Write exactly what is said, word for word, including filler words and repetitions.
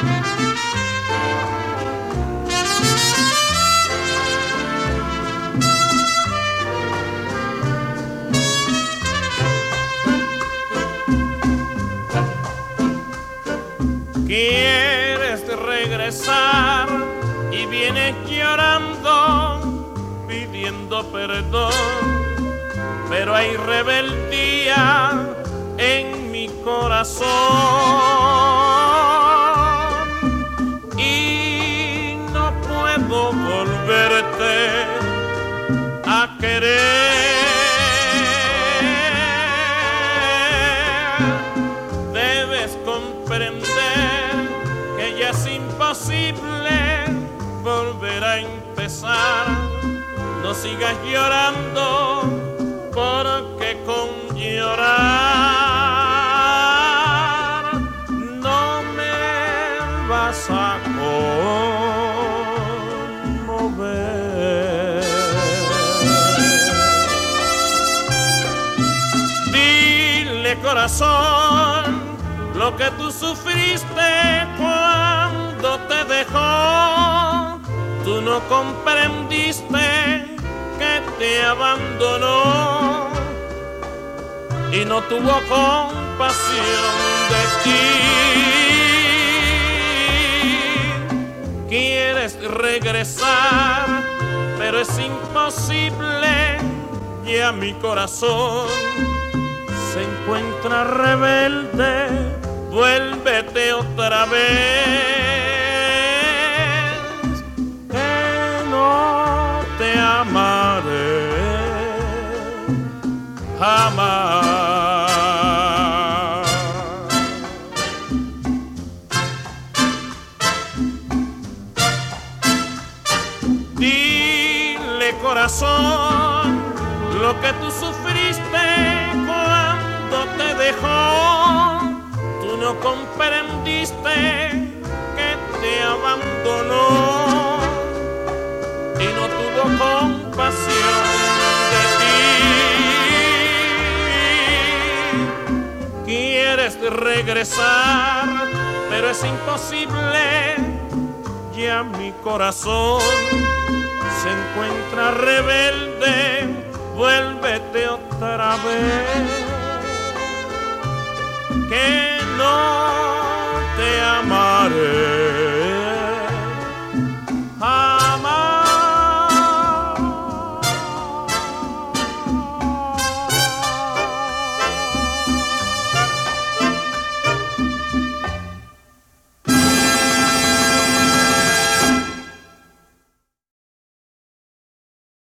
Quieres regresar y vienes llorando, pidiendo perdón, pero hay rebeldía en mi corazón y no puedo volverte a querer. Debes comprender que ya es imposible volver a empezar. No sigas llorando, porque con llorar no me vas a conmover. Dile, corazón, lo que tú sufriste cuando te dejó. Tú no comprendiste que te abandonó y no tuvo compasión de ti. Quieres regresar, pero es imposible. Ya mi corazón se encuentra rebelde. Vuélvete otra vez, que no te amaré jamás. Dile, corazón, lo que tú sufriste cuando te dejó. Tú no comprendiste que te abandonó y no tuvo compasión de ti. Quieres regresar, pero es imposible. Ya mi corazón se encuentra rebelde. Vuélvete otra vez, que no